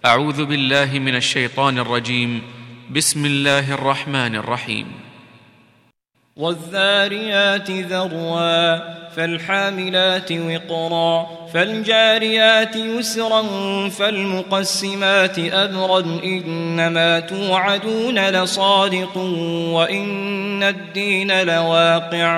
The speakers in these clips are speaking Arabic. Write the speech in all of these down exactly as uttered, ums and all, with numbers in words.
أعوذ بالله من الشيطان الرجيم. بسم الله الرحمن الرحيم. والذاريات ذروا فالحاملات وقرا فالجاريات يسرا فالمقسمات أمرا إنما توعدون لصادق وإن الدين لواقع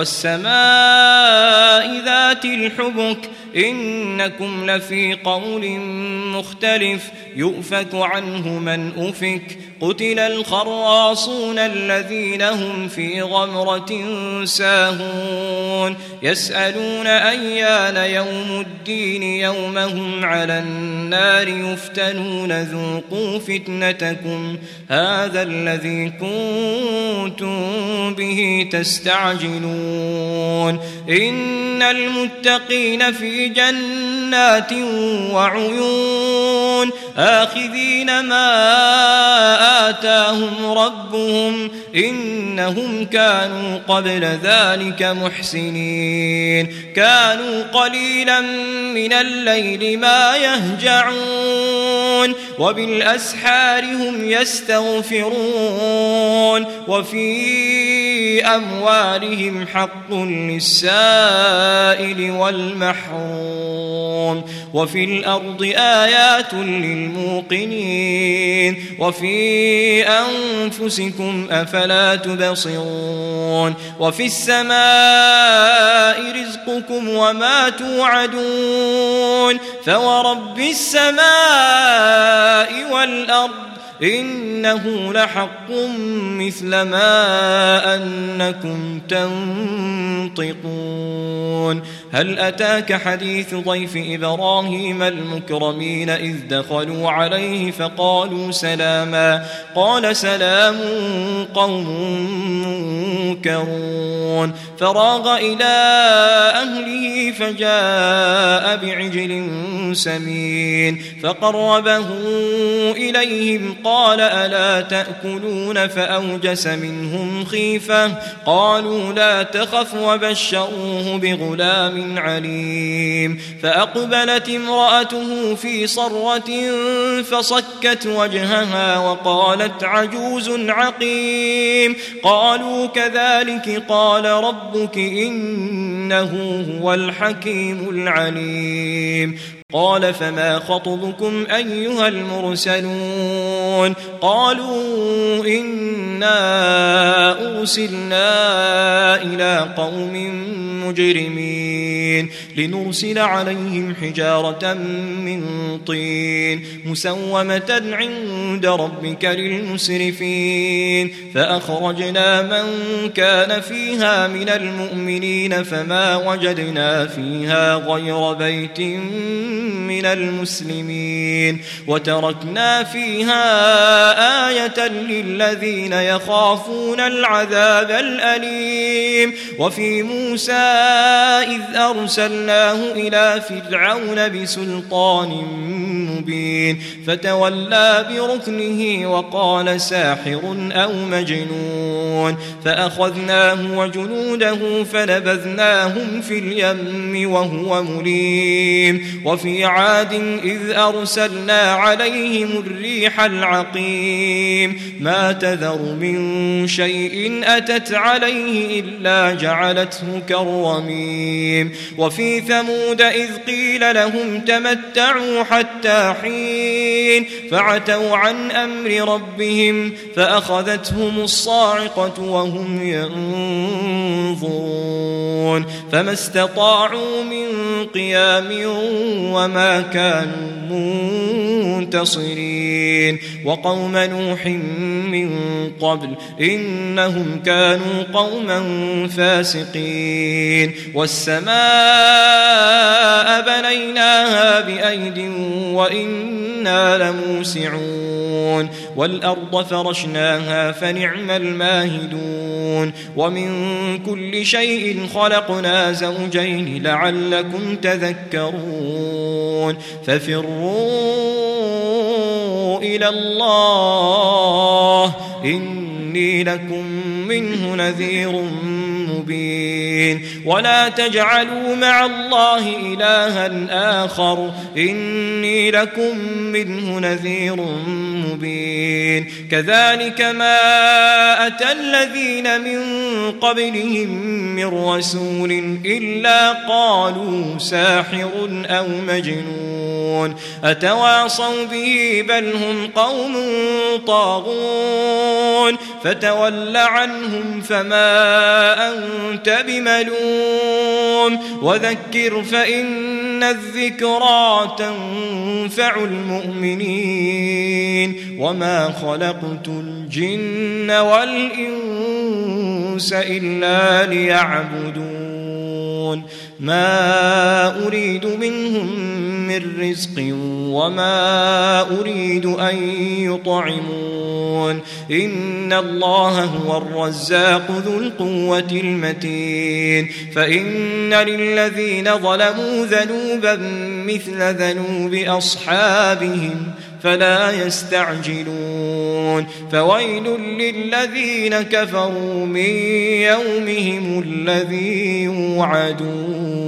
والسماء ذات الحبك إنكم لفي قول مختلف يؤفك عنه من أفك قتل الخراصون الذين هم في غمرة ساهون يسألون أيان يوم الدين يوم هم على النار يفتنون ذوقوا فتنتكم هذا الذي كنتم به تستعجلون إن المتقين في جنات وعيون آخذين ما آتاهم ربهم إنهم كانوا قبل ذلك محسنين كانوا قليلا من الليل ما يهجعون وبالأسحار هم يستغفرون وفي أموالهم حق للسائل والمحروم وفي الأرض آيات للموقنين وفي أنفسكم أفلا تبصرون وفي السماء رزقكم وما توعدون فورب السماء والأرض إنه لحق مثل ما أنكم تنطقون هل أتاك حديث ضيف إبراهيم المكرمين إذ دخلوا عليه فقالوا سلاما قال سلام قوم منكرون فراغ إلى أهله فجاء بعجل سمين فقربه إليهم قال ألا تأكلون فأوجس منهم خيفة قالوا لا تخف وبشروه بغلام عليم فأقبلت امرأته في صرة فصكت وجهها وقالت عجوز عقيم قالوا كذلك قال ربك إنه هو الحكيم العليم قال فما خطبكم أيها المرسلون قالوا إنا أرسلنا إلى قوم مجرمين لنرسل عليهم حجارة من طين مسومة عند ربك للمسرفين فأخرجنا من كان فيها من المؤمنين فما وجدنا فيها غير بيت من المسلمين وتركنا فيها آية للذين يخافون العذاب الأليم وفي موسى إذ أرسلناه إلى فرعون بسلطان مبين فتولى بركنه وقال ساحر أو مجنون فأخذناه وجنوده فنبذناهم في اليم وهو مليم وفي عاد إذ أرسلنا عليهم الريح العقيم ما تذر من شيء أتت عليه إلا جعلته كالرميم وفي ثمود إذ قيل لهم تمتعوا حتى حين فعتوا عن أمر ربهم فأخذتهم الصاعقة وهم ينظرون فما استطاعوا من قيام وما كانوا منتصرين وقوم نوح من قبل إنهم كانوا قوما فاسقين والسماء بنيناها بأيد وإنا لموسعون والأرض فرشناها فنعم الماهدون ومن كل شيء خلقنا زوجين لعلكم تذكرون ففروا إلى الله إني لكم منه نذير مبين مبين ولا تجعلوا مع الله إلها آخر إني لكم منه نذير مبين كذلك ما أتى الذين من قبلهم من رسول إلا قالوا ساحر أو مجنون أتواصوا به بل هم قوم طاغون فتول عنهم فما أنت بملوم وذكر فإن الذكرى تنفع المؤمنين وما خلقت الجن والإنس إلا ليعبدون ما أريد منهم من رزق وما أريد أن يطعمون إن الله هو الرزاق ذو القوة المتين فإن للذين ظلموا ذنوبا مثل ذنوب أصحابهم فلا يستعجلون فويل للذين كفروا من يومهم الذي يوعدون.